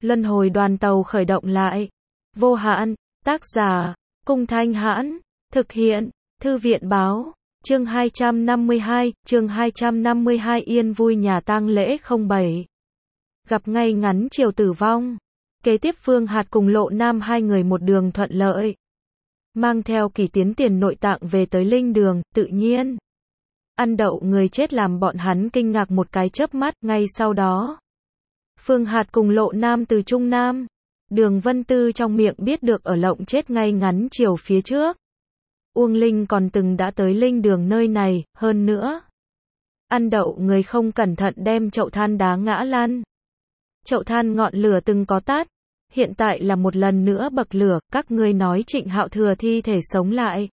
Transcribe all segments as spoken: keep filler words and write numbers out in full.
Luân hồi đoàn tàu khởi động lại. Vô hạn, tác giả, Cung Thanh Hãn, thực hiện, Thư viện Báo, chương hai trăm năm mươi hai, chương hai trăm năm mươi hai yên vui nhà tang lễ không bảy. Gặp ngay ngắn chiều tử vong. Kế tiếp Phương Hạt cùng Lộ Nam hai người một đường thuận lợi. Mang theo Kỳ Tiến tiền nội tạng về tới linh đường, tự nhiên. Ăn đậu người chết làm bọn hắn kinh ngạc một cái chớp mắt, ngay sau đó. Phương Hạt cùng Lộ Nam từ Trung Nam. Đường Vân Tư trong miệng biết được ở lộng chết ngay ngắn chiều phía trước. Uông Linh còn từng đã tới linh đường nơi này, hơn nữa. Ăn đậu người không cẩn thận đem chậu than đá ngã lăn. Chậu than ngọn lửa từng có tắt. Hiện tại là một lần nữa bậc lửa, các ngươi nói Trịnh Hạo Thừa thi thể sống lại.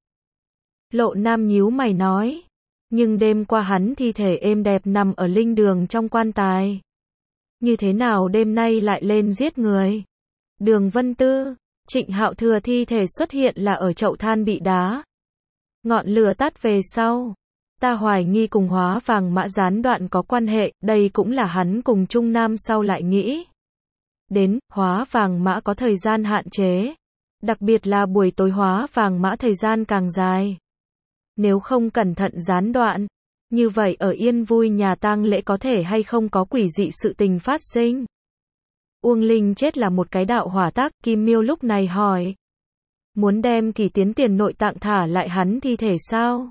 Lộ Nam nhíu mày nói. Nhưng đêm qua hắn thi thể êm đẹp nằm ở linh đường trong quan tài. Như thế nào đêm nay lại lên giết người? Đường Vân Tư, Trịnh Hạo Thừa thi thể xuất hiện là ở chậu than bị đá. Ngọn lửa tắt về sau. Ta hoài nghi cùng Hóa Vàng Mã gián đoạn có quan hệ, đây cũng là hắn cùng Trung Nam sau lại nghĩ. Đến, Hóa Vàng Mã có thời gian hạn chế. Đặc biệt là buổi tối Hóa Vàng Mã thời gian càng dài. Nếu không cẩn thận gián đoạn, như vậy ở yên vui nhà tang lễ có thể hay không có quỷ dị sự tình phát sinh. Uông Linh chết là một cái đạo hỏa tác, Kim Miêu lúc này hỏi. Muốn đem Kỳ Tiến tiền nội tạng thả lại hắn thi thể sao?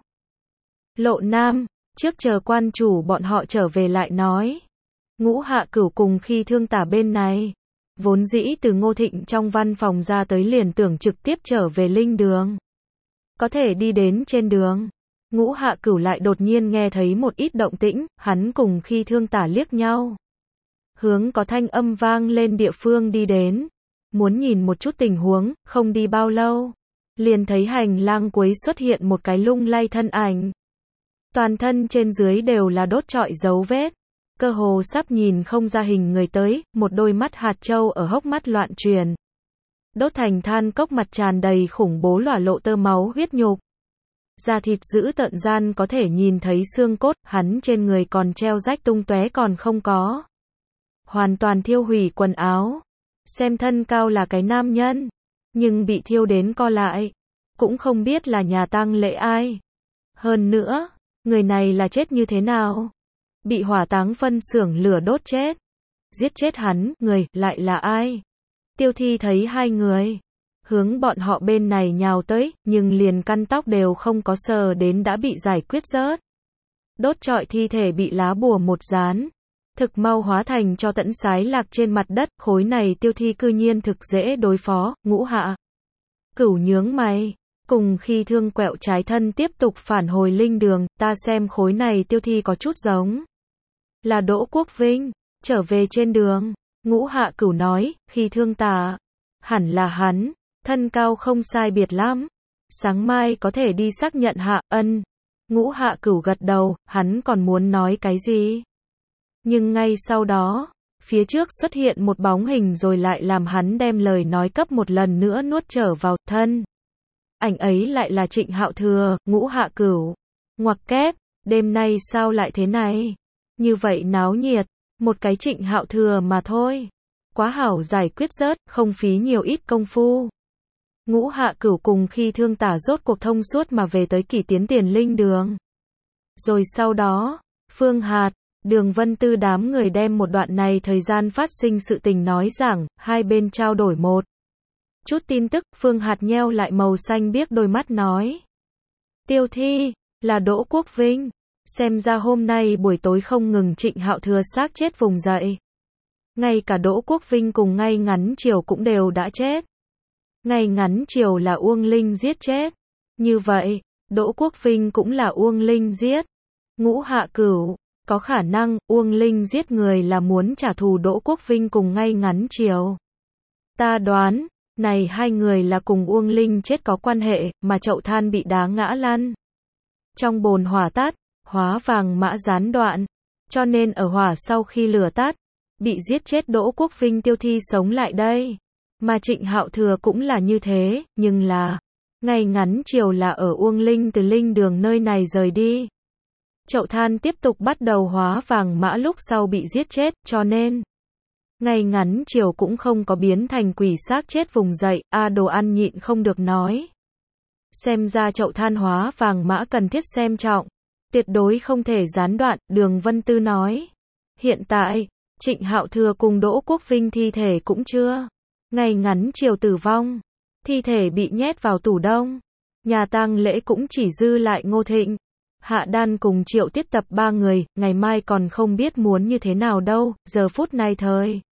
Lộ Nam, trước chờ quan chủ bọn họ trở về lại nói. Ngũ Hạ Cửu cùng Khi Thương Tả bên này. Vốn dĩ từ Ngô Thịnh trong văn phòng ra tới liền tưởng trực tiếp trở về linh đường. Có thể đi đến trên đường. Ngũ Hạ Cửu lại đột nhiên nghe thấy một ít động tĩnh, hắn cùng Khi Thương Tả liếc nhau. Hướng có thanh âm vang lên địa phương đi đến. Muốn nhìn một chút tình huống, không đi bao lâu. Liền thấy hành lang cuối xuất hiện một cái lung lay thân ảnh. Toàn thân trên dưới đều là đốt trọi dấu vết. Cơ hồ sắp nhìn không ra hình người tới, một đôi mắt hạt châu ở hốc mắt loạn truyền. Đốt thành than cốc mặt tràn đầy khủng bố lỏa lộ tơ máu huyết nhục. Da thịt giữ tợn gian có thể nhìn thấy xương cốt, hắn trên người còn treo rách tung tóe còn không có. Hoàn toàn thiêu hủy quần áo. Xem thân cao là cái nam nhân, nhưng bị thiêu đến co lại. Cũng không biết là nhà tang lễ ai. Hơn nữa, người này là chết như thế nào? Bị hỏa táng phân xưởng lửa đốt chết. Giết chết hắn, người, lại là ai? Tiêu Thi thấy hai người. Hướng bọn họ bên này nhào tới, nhưng liền căn tóc đều không có sờ đến đã bị giải quyết rớt. Đốt trọi thi thể bị lá bùa một dán. Thực mau hóa thành cho tẫn sái lạc trên mặt đất, khối này Tiêu Thi cư nhiên thực dễ đối phó, Ngũ Hạ Cửu nhướng mày, cùng Khi Thương quẹo trái thân tiếp tục phản hồi linh đường, ta xem khối này Tiêu Thi có chút giống. Là Đỗ Quốc Vinh, trở về trên đường, Ngũ Hạ Cửu nói, Khi Thương Tả, hẳn là hắn, thân cao không sai biệt lắm, sáng mai có thể đi xác nhận hạ, ân. Ngũ Hạ Cửu gật đầu, hắn còn muốn nói cái gì? Nhưng ngay sau đó, phía trước xuất hiện một bóng hình rồi lại làm hắn đem lời nói cấp một lần nữa nuốt trở vào thân. Ảnh ấy lại là Trịnh Hạo Thừa, Ngũ Hạ Cửu. Ngoặc kép, đêm nay sao lại thế này? Như vậy náo nhiệt, một cái Trịnh Hạo Thừa mà thôi. Quá hảo giải quyết rớt, không phí nhiều ít công phu. Ngũ Hạ Cửu cùng Khi Thương Tả rốt cuộc thông suốt mà về tới Kỳ Tiến tiền linh đường. Rồi sau đó, Phương Hạt, Đường Vân Tư đám người đem một đoạn này thời gian phát sinh sự tình nói rằng, hai bên trao đổi một chút tin tức, Phương Hạt nheo lại màu xanh biếc đôi mắt nói. Tiêu Thi, là Đỗ Quốc Vinh, xem ra hôm nay buổi tối không ngừng Trịnh Hạo Thừa xác chết vùng dậy. Ngay cả Đỗ Quốc Vinh cùng ngay ngắn chiều cũng đều đã chết. Ngay ngắn chiều là Uông Linh giết chết. Như vậy, Đỗ Quốc Vinh cũng là Uông Linh giết. Ngũ Hạ Cửu. Có khả năng, Uông Linh giết người là muốn trả thù Đỗ Quốc Vinh cùng ngay ngắn chiều. Ta đoán, này hai người là cùng Uông Linh chết có quan hệ, mà chậu than bị đá ngã lăn. Trong bồn hỏa tắt, Hóa Vàng Mã gián đoạn. Cho nên ở hỏa sau khi lửa tắt, bị giết chết Đỗ Quốc Vinh Tiêu Thi sống lại đây. Mà Trịnh Hạo Thừa cũng là như thế, nhưng là, ngay ngắn chiều là ở Uông Linh từ linh đường nơi này rời đi. Chậu than tiếp tục bắt đầu Hóa Vàng Mã lúc sau bị giết chết, cho nên Ngay ngắn chiều cũng không có biến thành quỷ xác chết vùng dậy, A Đồ ăn nhịn không được nói. Xem ra chậu than hóa vàng mã cần thiết xem trọng. Tuyệt đối không thể gián đoạn, Đường Vân Tư nói. Hiện tại, Trịnh Hạo Thừa cùng Đỗ Quốc Vinh thi thể cũng chưa. Ngày ngắn chiều tử vong. Thi thể bị nhét vào tủ đông. Nhà tang lễ cũng chỉ dư lại Ngô Thịnh. Hạ Đan cùng Triệu Tiết Tập ba người, ngày mai còn không biết muốn như thế nào đâu, giờ phút này thời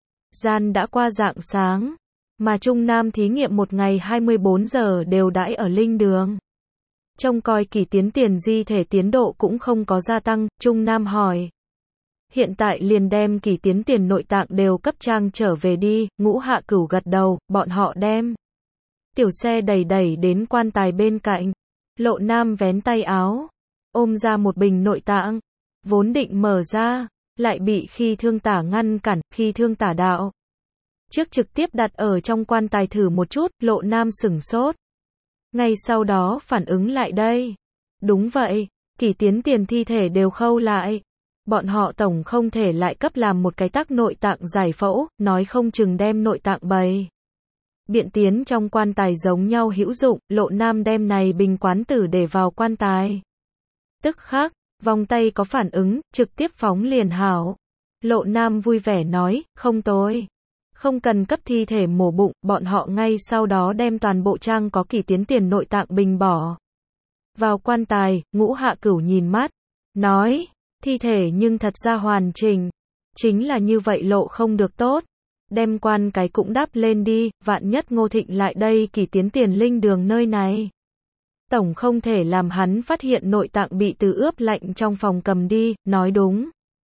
gian đã qua rạng sáng, mà Trung Nam thí nghiệm một ngày hai mươi bốn giờ đều đãi ở linh đường. Trông coi Kỳ Tiến Tiền di thể tiến độ cũng không có gia tăng, Trung Nam hỏi. Hiện tại liền đem Kỳ Tiến Tiền nội tạng đều cấp trang trở về đi, Ngũ Hạ Cửu gật đầu, bọn họ đem tiểu xe đẩy đẩy đến quan tài bên cạnh. Lộ Nam vén tay áo, ôm ra một bình nội tạng, vốn định mở ra, lại bị Khi Thương Tả ngăn cản. Khi Thương Tả đạo trước trực tiếp đặt ở trong quan tài thử một chút, Lộ Nam sửng sốt. Ngay sau đó phản ứng lại đây. Đúng vậy, Kỳ Tiến Tiền thi thể đều khâu lại. Bọn họ tổng không thể lại cấp làm một cái tắc nội tạng giải phẫu, nói không chừng đem nội tạng bày biện tiến trong quan tài giống nhau hữu dụng. Lộ Nam đem này bình quán tử để vào quan tài. Tức khắc, vòng tay có phản ứng, trực tiếp phóng liền hảo. Lộ Nam vui vẻ nói, không tồi. Không cần cấp thi thể mổ bụng, bọn họ ngay sau đó đem toàn bộ trang có Kỳ Tiến Tiền nội tạng bình bỏ vào quan tài. Ngũ Hạ Cửu nhìn mắt, nói, thi thể nhưng thật ra hoàn chỉnh. Chính là như vậy lộ không được tốt. Đem quan cái cũng đắp lên đi, vạn nhất Ngô Thịnh lại đây Kỳ Tiến Tiền linh đường nơi này. Tổng không thể làm hắn phát hiện nội tạng bị từ ướp lạnh trong phòng cầm đi, nói đúng.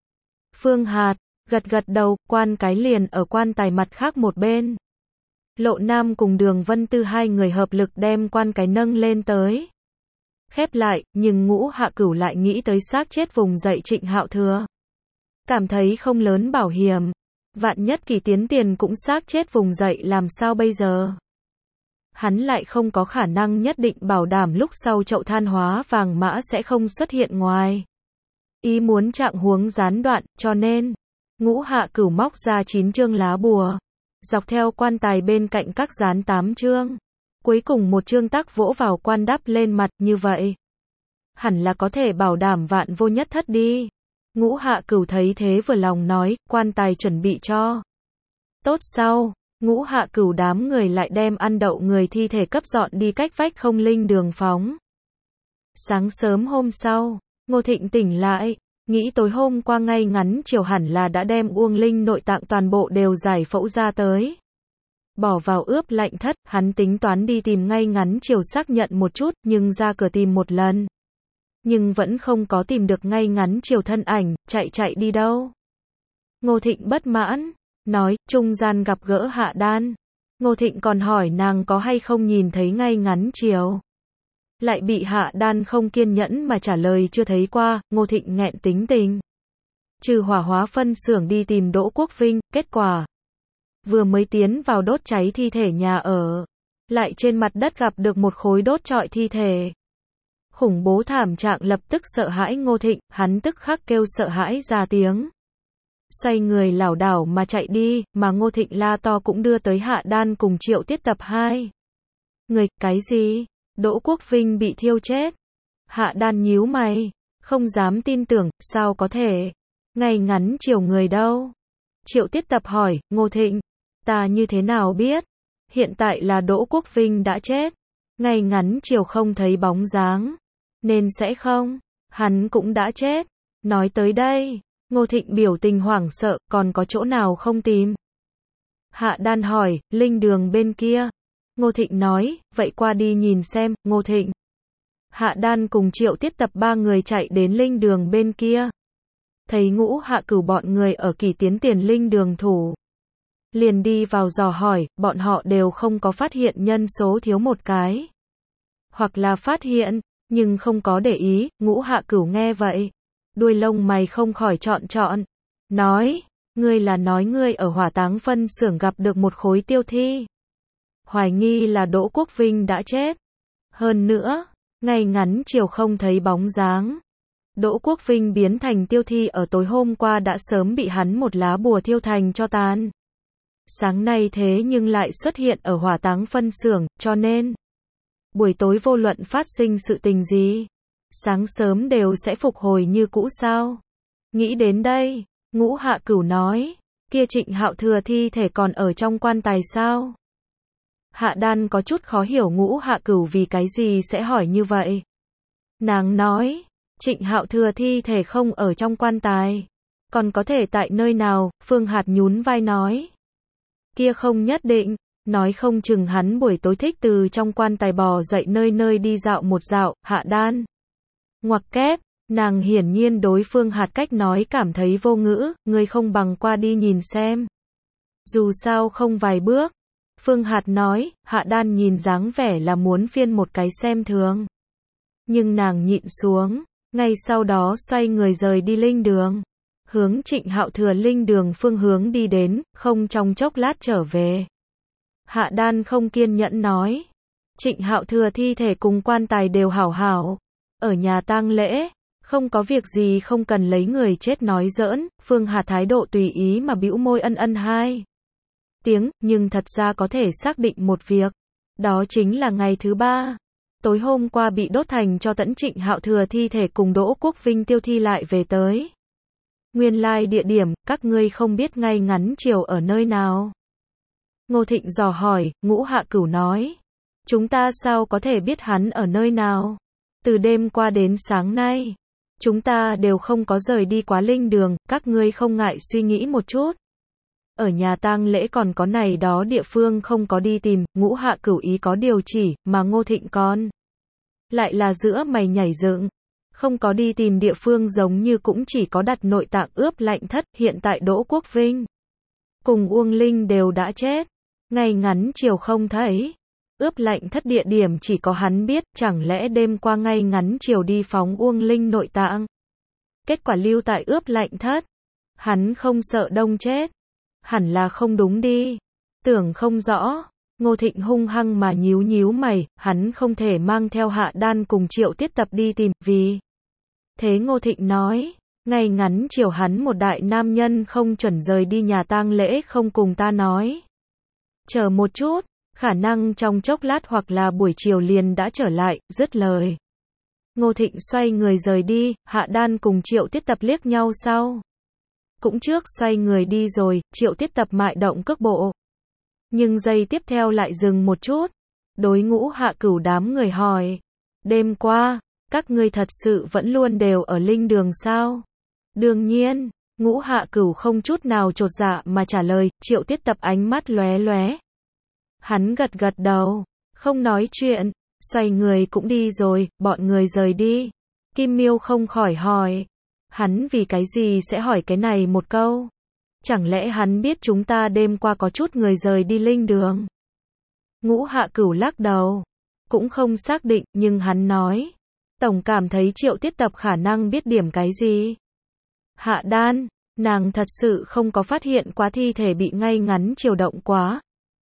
Phương Hạt, gật gật đầu, quan cái liền ở quan tài mặt khác một bên. Lộ Nam cùng Đường Vân Tư hai người hợp lực đem quan cái nâng lên tới. Khép lại, nhưng Ngũ Hạ Cửu lại nghĩ tới xác chết vùng dậy Trịnh Hạo Thừa. Cảm thấy không lớn bảo hiểm. Vạn nhất Kỳ Tiến Tiền cũng xác chết vùng dậy làm sao bây giờ? Hắn lại không có khả năng nhất định bảo đảm lúc sau chậu than hóa vàng mã sẽ không xuất hiện ngoài ý muốn trạng huống gián đoạn, cho nên Ngũ Hạ Cửu móc ra chín chương lá bùa, dọc theo quan tài bên cạnh các dán tám chương, cuối cùng một chương tác vỗ vào quan đắp lên mặt, như vậy hẳn là có thể bảo đảm vạn vô nhất thất đi. Ngũ Hạ Cửu thấy thế vừa lòng nói, quan tài chuẩn bị cho tốt sau. Ngũ Hạ Cửu đám người lại đem ăn đậu người thi thể cấp dọn đi cách vách không linh đường phóng. Sáng sớm hôm sau, Ngô Thịnh tỉnh lại, nghĩ tối hôm qua ngay ngắn chiều hẳn là đã đem Uông Linh nội tạng toàn bộ đều giải phẫu ra tới. Bỏ vào ướp lạnh thất, hắn tính toán đi tìm ngay ngắn chiều xác nhận một chút, nhưng ra cửa tìm một lần. Nhưng vẫn không có tìm được ngay ngắn chiều thân ảnh, chạy chạy đi đâu. Ngô Thịnh bất mãn, nói, trung gian gặp gỡ Hạ Đan. Ngô Thịnh còn hỏi nàng có hay không nhìn thấy ngay ngắn chiều. Lại bị Hạ Đan không kiên nhẫn mà trả lời chưa thấy qua. Ngô Thịnh nghẹn tính tình. Trừ hỏa hóa phân xưởng đi tìm Đỗ Quốc Vinh, kết quả vừa mới tiến vào đốt cháy thi thể nhà ở, lại trên mặt đất gặp được một khối đốt trọi thi thể. Khủng bố thảm trạng lập tức sợ hãi Ngô Thịnh, hắn tức khắc kêu sợ hãi ra tiếng. Xoay người lảo đảo mà chạy đi, mà Ngô Thịnh la to cũng đưa tới Hạ Đan cùng Triệu Tiết Tập hai người. Cái gì? Đỗ Quốc Vinh bị thiêu chết? Hạ Đan nhíu mày, không dám tin tưởng, sao có thể? Ngay ngắn chiều người đâu? Triệu Tiết Tập hỏi, Ngô Thịnh, ta như thế nào biết? Hiện tại là Đỗ Quốc Vinh đã chết. Ngay ngắn chiều không thấy bóng dáng, nên sẽ không, hắn cũng đã chết. Nói tới đây, Ngô Thịnh biểu tình hoảng sợ, còn có chỗ nào không tìm? Hạ Đan hỏi, linh đường bên kia. Ngô Thịnh nói, vậy qua đi nhìn xem. Ngô Thịnh, Hạ Đan cùng Triệu Tiết Tập ba người chạy đến linh đường bên kia. Thấy Ngũ Hạ Cửu bọn người ở Kỳ Tiến Tiền linh đường thủ. Liền đi vào dò hỏi, bọn họ đều không có phát hiện nhân số thiếu một cái. Hoặc là phát hiện, nhưng không có để ý. Ngũ Hạ Cửu nghe vậy, đuôi lông mày không khỏi trọn trọn. Nói, ngươi là nói ngươi ở hỏa táng phân xưởng gặp được một khối tiêu thi. Hoài nghi là Đỗ Quốc Vinh đã chết. Hơn nữa, ngay ngắn chiều không thấy bóng dáng. Đỗ Quốc Vinh biến thành Tiêu Thi ở tối hôm qua đã sớm bị hắn một lá bùa thiêu thành cho tàn. Sáng nay thế nhưng lại xuất hiện ở hỏa táng phân xưởng, cho nên buổi tối vô luận phát sinh sự tình gì, sáng sớm đều sẽ phục hồi như cũ sao? Nghĩ đến đây, Ngũ Hạ Cửu nói, kia Trịnh Hạo Thừa thi thể còn ở trong quan tài sao? Hạ Đan có chút khó hiểu Ngũ Hạ Cửu vì cái gì sẽ hỏi như vậy. Nàng nói, Trịnh Hạo Thừa thi thể không ở trong quan tài, còn có thể tại nơi nào? Phương Hạt nhún vai nói, kia không nhất định, nói không chừng hắn buổi tối thích từ trong quan tài bò dậy nơi nơi đi dạo một dạo. Hạ Đan ngoặc kép, nàng hiển nhiên đối Phương Hạt cách nói cảm thấy vô ngữ, ngươi không bằng qua đi nhìn xem. Dù sao không vài bước. Phương Hạt nói, Hạ Đan nhìn dáng vẻ là muốn phiên một cái xem thường. Nhưng nàng nhịn xuống, ngay sau đó xoay người rời đi linh đường. Hướng Trịnh Hạo Thừa linh đường phương hướng đi đến, không trong chốc lát trở về. Hạ Đan không kiên nhẫn nói, Trịnh Hạo Thừa thi thể cùng quan tài đều hảo hảo, ở nhà tang lễ, không có việc gì không cần lấy người chết nói giỡn. Phương Hà thái độ tùy ý mà bĩu môi ân ân hai tiếng, nhưng thật ra có thể xác định một việc, đó chính là ngày thứ ba. Tối hôm qua bị đốt thành cho tẫn Trịnh Hạo Thừa thi thể cùng Đỗ Quốc Vinh Tiêu Thi lại về tới. Nguyên lai địa điểm, các ngươi không biết ngay ngắn chiều ở nơi nào? Ngô Thịnh dò hỏi. Ngũ Hạ Cửu nói, chúng ta sao có thể biết hắn ở nơi nào? Từ đêm qua đến sáng nay, chúng ta đều không có rời đi quá linh đường, các ngươi không ngại suy nghĩ một chút. Ở nhà tang lễ còn có này đó địa phương không có đi tìm. Ngũ Hạ Cửu ý có điều chỉ, mà Ngô Thịnh con lại là giữa mày nhảy dựng. Không có đi tìm địa phương giống như cũng chỉ có đặt nội tạng ướp lạnh thất. Hiện tại Đỗ Quốc Vinh cùng Uông Linh đều đã chết, ngày ngắn chiều không thấy. Ướp lạnh thất địa điểm chỉ có hắn biết, chẳng lẽ đêm qua ngay ngắn chiều đi phóng Uông Linh nội tạng, kết quả lưu tại ướp lạnh thất. Hắn không sợ đông chết? Hẳn là không đúng đi. Tưởng không rõ. Ngô Thịnh hung hăng mà nhíu nhíu mày, hắn không thể mang theo Hạ Đan cùng Triệu Tiết Tập đi tìm, vì thế Ngô Thịnh nói, ngày ngắn chiều hắn một đại nam nhân không chuẩn rời đi nhà tang lễ không cùng ta nói. Chờ một chút, khả năng trong chốc lát hoặc là buổi chiều liền đã trở lại. Dứt lời, Ngô Thịnh xoay người rời đi. Hạ Đan cùng Triệu Tiết Tập liếc nhau sau cũng trước xoay người đi rồi. Triệu Tiết Tập mại động cước bộ, nhưng giây tiếp theo lại dừng một chút, đối Ngũ Hạ Cửu đám người hỏi, đêm qua, các ngươi thật sự vẫn luôn đều ở linh đường sao? Đương nhiên. Ngũ Hạ Cửu không chút nào chột dạ mà trả lời. Triệu Tiết Tập ánh mắt lóe lóe. Hắn gật gật đầu, không nói chuyện, xoay người cũng đi rồi. Bọn người rời đi, Kim Miêu không khỏi hỏi, hắn vì cái gì sẽ hỏi cái này một câu? Chẳng lẽ hắn biết chúng ta đêm qua có chút người rời đi linh đường? Ngũ Hạ Cửu lắc đầu, cũng không xác định, nhưng hắn nói, tổng cảm thấy Triệu Tiết Tập khả năng biết điểm cái gì. Hạ Đan, nàng thật sự không có phát hiện quá thi thể bị ngay ngắn chiều động quá.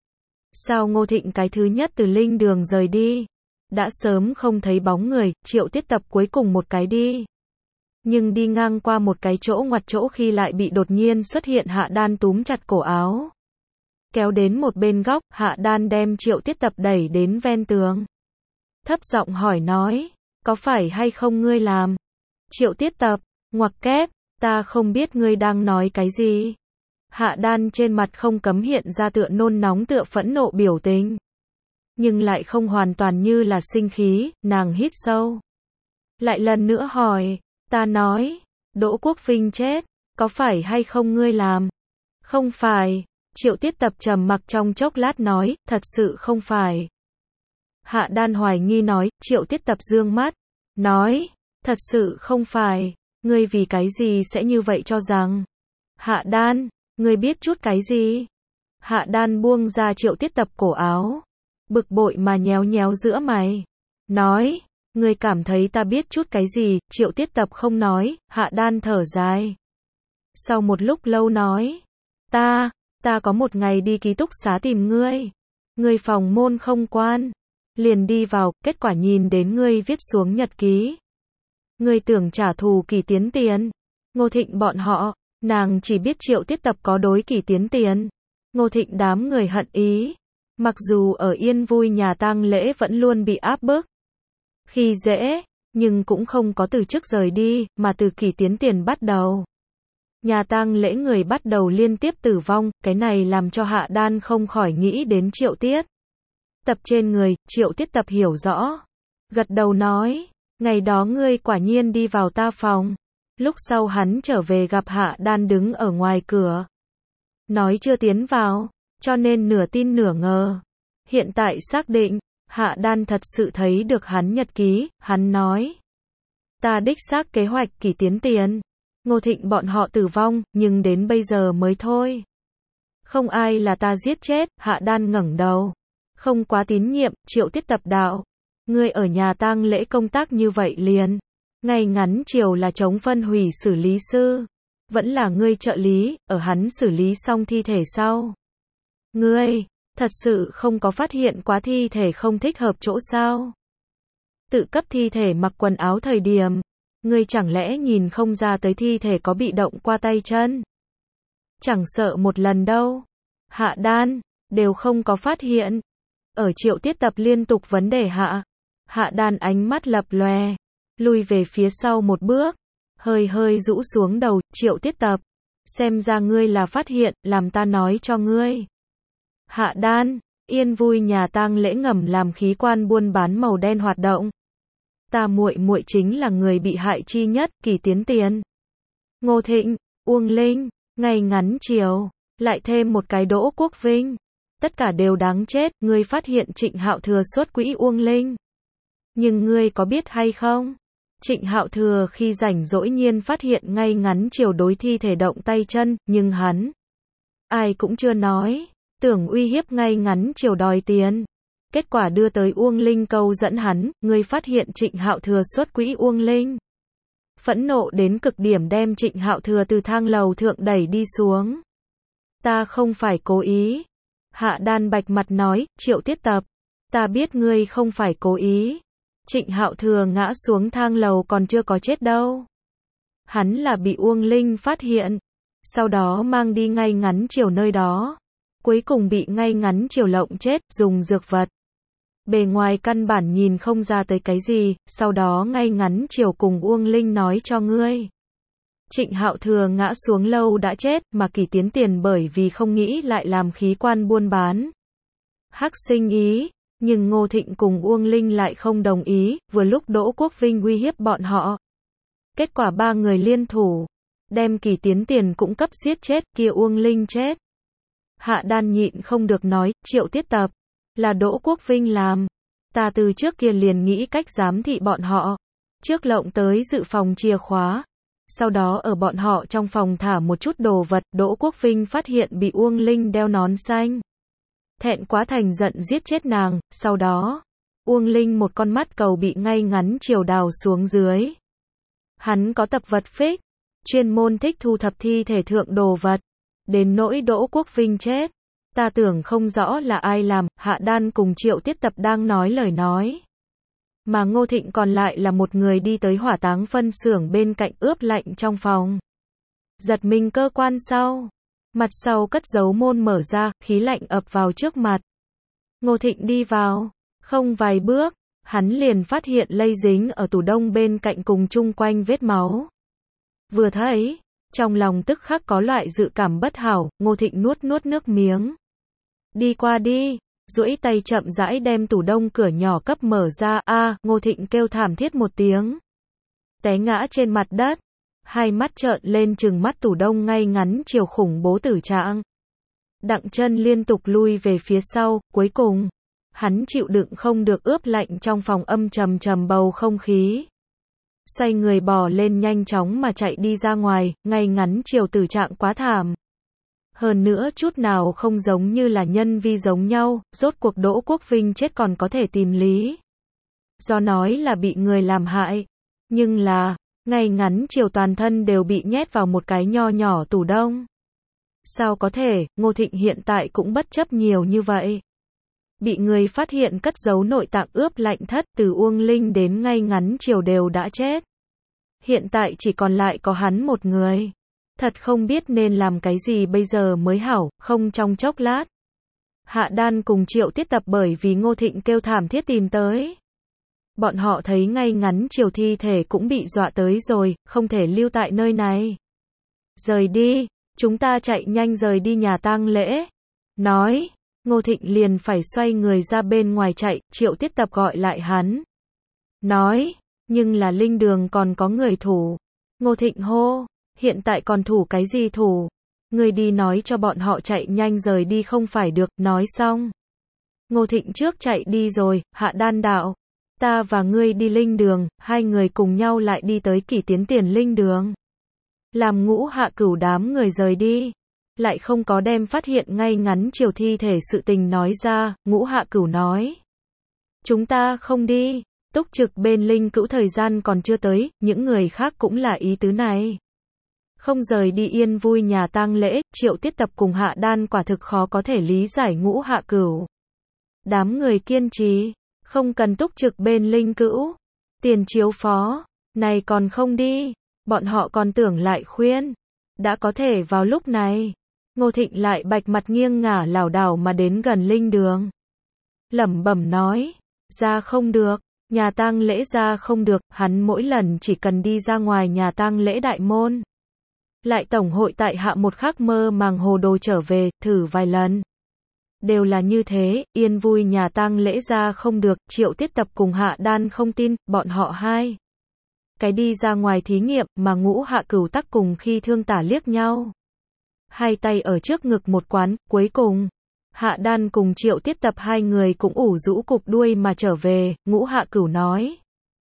Sao Ngô Thịnh cái thứ nhất từ linh đường rời đi, đã sớm không thấy bóng người. Triệu Tiết Tập cuối cùng một cái đi, nhưng đi ngang qua một cái chỗ ngoặt chỗ khi lại bị đột nhiên xuất hiện Hạ Đan túm chặt cổ áo, kéo đến một bên góc. Hạ Đan đem Triệu Tiết Tập đẩy đến ven tường, thấp giọng hỏi nói, có phải hay không ngươi làm? Triệu Tiết Tập ngoặc kép, ta không biết ngươi đang nói cái gì. Hạ Đan trên mặt không cấm hiện ra tựa nôn nóng tựa phẫn nộ biểu tình, nhưng lại không hoàn toàn như là sinh khí. Nàng hít sâu, lại lần nữa hỏi, ta nói, Đỗ Quốc Vinh chết, có phải hay không ngươi làm? Không phải. Triệu Tiết Tập trầm mặc trong chốc lát nói, thật sự không phải. Hạ Đan hoài nghi nói. Triệu Tiết Tập dương mắt, nói, thật sự không phải, ngươi vì cái gì sẽ như vậy cho rằng? Hạ Đan, ngươi biết chút cái gì? Hạ Đan buông ra Triệu Tiết Tập cổ áo, bực bội mà nhéo nhéo giữa mày, nói, ngươi cảm thấy ta biết chút cái gì? Triệu Tiết Tập không nói. Hạ Đan thở dài, sau một lúc lâu nói, ta, ta có một ngày đi ký túc xá tìm ngươi, ngươi phòng môn không quan, liền đi vào, kết quả nhìn đến ngươi viết xuống nhật ký. Ngươi tưởng trả thù Kỳ Tiến Tiền. Ngô Thịnh bọn họ, nàng chỉ biết Triệu Tiết Tập có đối Kỳ Tiến Tiền. Ngô Thịnh đám người hận ý. Mặc dù ở yên vui nhà tang lễ vẫn luôn bị áp bức, khi dễ, nhưng cũng không có từ chức rời đi, mà từ Kỳ Tiến Tiền bắt đầu. Nhà tang lễ người bắt đầu liên tiếp tử vong, cái này làm cho Hạ Đan không khỏi nghĩ đến Triệu Tiết Tập trên người. Triệu Tiết Tập hiểu rõ, gật đầu nói, ngày đó ngươi quả nhiên đi vào ta phòng. Lúc sau hắn trở về gặp Hạ Đan đứng ở ngoài cửa, nói chưa tiến vào, cho nên nửa tin nửa ngờ. Hiện tại xác định, Hạ Đan thật sự thấy được hắn nhật ký, hắn nói, ta đích xác kế hoạch Kỳ Tiến Tiền. Ngô Thịnh bọn họ tử vong, nhưng đến bây giờ mới thôi. Không ai là ta giết chết. Hạ Đan ngẩng đầu, không quá tín nhiệm. Triệu Tiết Tập đạo, ngươi ở nhà tang lễ công tác như vậy liền, ngày ngắn chiều là chống phân hủy xử lý sư, vẫn là ngươi trợ lý, ở hắn xử lý xong thi thể sau. Ngươi, thật sự không có phát hiện quá thi thể không thích hợp chỗ sao? Tự cấp thi thể mặc quần áo thời điểm, ngươi chẳng lẽ nhìn không ra tới thi thể có bị động qua tay chân? Chẳng sợ một lần đâu. Hạ Đan, đều không có phát hiện. Ở Triệu Tiết Tập liên tục vấn đề hạ, Hạ Đan ánh mắt lập lòe, lui về phía sau một bước, hơi hơi rũ xuống đầu. Triệu Tiết Tập, xem ra ngươi là phát hiện, làm ta nói cho ngươi. Hạ Đan, yên vui nhà tang lễ ngầm làm khí quan buôn bán màu đen hoạt động. Ta muội muội chính là người bị hại chi nhất. Kỳ Tiến Tiền, Ngô Thịnh, Uông Linh, ngày ngắn chiều, lại thêm một cái Đỗ Quốc Vinh, tất cả đều đáng chết. Ngươi phát hiện Trịnh Hạo Thừa xuất quỹ Uông Linh, nhưng ngươi có biết hay không, Trịnh Hạo Thừa khi rảnh rỗi nhiên phát hiện ngay ngắn chiều đối thi thể động tay chân, nhưng hắn ai cũng chưa nói, tưởng uy hiếp ngay ngắn chiều đòi tiền. Kết quả đưa tới Uông Linh câu dẫn hắn, ngươi phát hiện Trịnh Hạo Thừa xuất quỹ Uông Linh. Phẫn nộ đến cực điểm đem Trịnh Hạo Thừa từ thang lầu thượng đẩy đi xuống. Ta không phải cố ý. Hạ Đan bạch mặt nói, Triệu Tiết Tập, ta biết ngươi không phải cố ý. Trịnh Hạo Thừa ngã xuống thang lầu còn chưa có chết đâu. Hắn là bị Uông Linh phát hiện, sau đó mang đi ngay ngắn chiều nơi đó. Cuối cùng bị ngay ngắn chiều lộng chết, dùng dược vật. Bề ngoài căn bản nhìn không ra tới cái gì, sau đó ngay ngắn chiều cùng Uông Linh nói cho ngươi. Trịnh Hạo Thừa ngã xuống lâu đã chết, mà Kỳ Tiến Tiền bởi vì không nghĩ lại làm khí quan buôn bán. Hắc sinh ý, nhưng Ngô Thịnh cùng Uông Linh lại không đồng ý, vừa lúc Đỗ Quốc Vinh uy hiếp bọn họ. Kết quả ba người liên thủ, đem Kỳ Tiến Tiền cũng cấp giết chết, kia Uông Linh chết. Hạ Đan nhịn không được nói, Triệu Tiết Tập, là Đỗ Quốc Vinh làm. Ta từ trước kia liền nghĩ cách giám thị bọn họ. Trước lộng tới dự phòng chìa khóa. Sau đó ở bọn họ trong phòng thả một chút đồ vật. Đỗ Quốc Vinh phát hiện bị Uông Linh đeo nón xanh. Thẹn quá thành giận giết chết nàng. Sau đó, Uông Linh một con mắt cầu bị ngay ngắn chiều đào xuống dưới. Hắn có tập vật phích, chuyên môn thích thu thập thi thể thượng đồ vật. Đến nỗi Đỗ Quốc Vinh chết, ta tưởng không rõ là ai làm. Hạ Đan cùng Triệu Tiết Tập đang nói lời nói, mà Ngô Thịnh còn lại là một người đi tới hỏa táng phân xưởng bên cạnh ướp lạnh trong phòng. Giật mình cơ quan sau, mặt sau cất giấu môn mở ra, khí lạnh ập vào trước mặt. Ngô Thịnh đi vào, không vài bước, hắn liền phát hiện lây dính ở tủ đông bên cạnh cùng chung quanh vết máu. Vừa thấy, trong lòng tức khắc có loại dự cảm bất hảo. Ngô Thịnh nuốt nuốt nước miếng, đi qua đi, duỗi tay chậm rãi đem tủ đông cửa nhỏ cấp mở ra. A, Ngô Thịnh kêu thảm thiết một tiếng, té ngã trên mặt đất, hai mắt trợn lên trừng mắt tủ đông ngay ngắn chiều khủng bố tử trạng. Đặng chân liên tục lui về phía sau, cuối cùng, hắn chịu đựng không được ướp lạnh trong phòng âm trầm trầm bầu không khí. Xoay người bò lên nhanh chóng mà chạy đi ra ngoài, ngay ngắn chiều tử trạng quá thảm. Hơn nữa chút nào không giống như là nhân vi giống nhau, rốt cuộc Đỗ Quốc Vinh chết còn có thể tìm lý do nói là bị người làm hại. Nhưng là, ngay ngắn chiều toàn thân đều bị nhét vào một cái nho nhỏ tủ đông. Sao có thể, Ngô Thịnh hiện tại cũng bất chấp nhiều như vậy. Bị người phát hiện cất giấu nội tạng ướp lạnh thất, từ Uông Linh đến ngay ngắn chiều đều đã chết. Hiện tại chỉ còn lại có hắn một người. Thật không biết nên làm cái gì bây giờ mới hảo, không trong chốc lát. Hạ Đan cùng Triệu Tiết Tập bởi vì Ngô Thịnh kêu thảm thiết tìm tới. Bọn họ thấy ngay ngắn chiều thi thể cũng bị dọa tới rồi, không thể lưu tại nơi này. Rời đi, chúng ta chạy nhanh rời đi nhà tang lễ. Nói, Ngô Thịnh liền phải xoay người ra bên ngoài chạy, Triệu Tiết Tập gọi lại hắn. Nói, nhưng là linh đường còn có người thủ. Ngô Thịnh hô, hiện tại còn thủ cái gì thủ? Ngươi đi nói cho bọn họ chạy nhanh rời đi không phải được, nói xong. Ngô Thịnh trước chạy đi rồi, Hạ Đan đạo. Ta và ngươi đi linh đường, hai người cùng nhau lại đi tới Kỷ Tiến Tiền linh đường. Làm Ngũ Hạ Cửu đám người rời đi. Lại không có đem phát hiện ngay ngắn chiều thi thể sự tình nói ra, Ngũ Hạ Cửu nói. Chúng ta không đi, túc trực bên linh cữu thời gian còn chưa tới, những người khác cũng là ý tứ này. Không rời đi yên vui nhà tang lễ, Triệu Tiết Tập cùng Hạ Đan quả thực khó có thể lý giải Ngũ Hạ Cửu. Đám người kiên trì, không cần túc trực bên linh cữu. Tiền chiếu phó, này còn không đi, bọn họ còn tưởng lại khuyên. Đã có thể vào lúc này, Ngô Thịnh lại bạch mặt nghiêng ngả lảo đảo mà đến gần linh đường. Lẩm bẩm nói, ra không được, nhà tang lễ ra không được, hắn mỗi lần chỉ cần đi ra ngoài nhà tang lễ đại môn. Lại tổng hội tại hạ một khắc mơ màng hồ đồ trở về, thử vài lần. Đều là như thế, yên vui nhà tang lễ ra không được, Triệu Tiết Tập cùng Hạ Đan không tin, bọn họ hai. Cái đi ra ngoài thí nghiệm, mà Ngũ Hạ Cửu tắc cùng khi thương tả liếc nhau. Hai tay ở trước ngực một quán, cuối cùng. Hạ Đan cùng Triệu Tiết Tập hai người cũng ủ rũ cục đuôi mà trở về, Ngũ Hạ Cửu nói.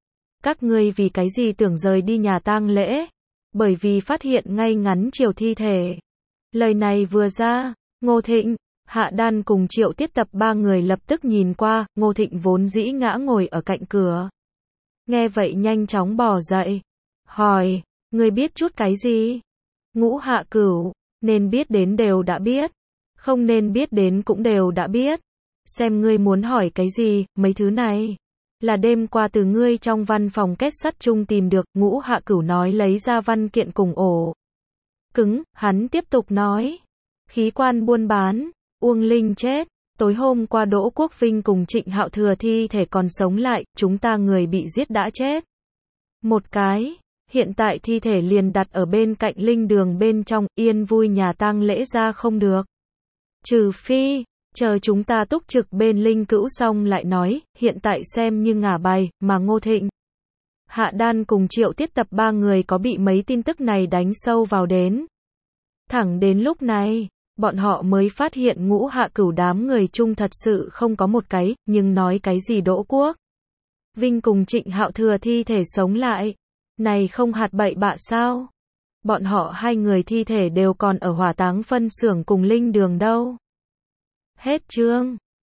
Các ngươi vì cái gì tưởng rời đi nhà tang lễ? Bởi vì phát hiện ngay ngắn chiều thi thể. Lời này vừa ra, Ngô Thịnh, Hạ Đan cùng Triệu Tiết Tập ba người lập tức nhìn qua, Ngô Thịnh vốn dĩ ngã ngồi ở cạnh cửa. Nghe vậy nhanh chóng bò dậy. Hỏi, ngươi biết chút cái gì? Ngũ Hạ Cửu, nên biết đến đều đã biết. Không nên biết đến cũng đều đã biết. Xem ngươi muốn hỏi cái gì, mấy thứ này. Là đêm qua từ ngươi trong văn phòng kết sắt chung tìm được, Ngũ Hạ Cửu nói lấy ra văn kiện cùng ổ. Cứng, hắn tiếp tục nói. Khí quan buôn bán, Uông Linh chết, tối hôm qua Đỗ Quốc Vinh cùng Trịnh Hạo Thừa thi thể còn sống lại, chúng ta người bị giết đã chết. Một cái, hiện tại thi thể liền đặt ở bên cạnh linh đường bên trong, yên vui nhà tang lễ ra không được. Trừ phi, chờ chúng ta túc trực bên linh cữu xong lại nói, hiện tại xem như ngả bài, mà Ngô Thịnh. Hạ Đan cùng Triệu Tiết Tập ba người có bị mấy tin tức này đánh sâu vào đến. Thẳng đến lúc này, bọn họ mới phát hiện Ngũ Hạ Cửu đám người chung thật sự không có một cái, nhưng nói cái gì Đỗ Quốc Vinh cùng Trịnh Hạo Thừa thi thể sống lại. Này không hạt bậy bạ sao? Bọn họ hai người thi thể đều còn ở hỏa táng phân xưởng cùng linh đường đâu. Hết chương.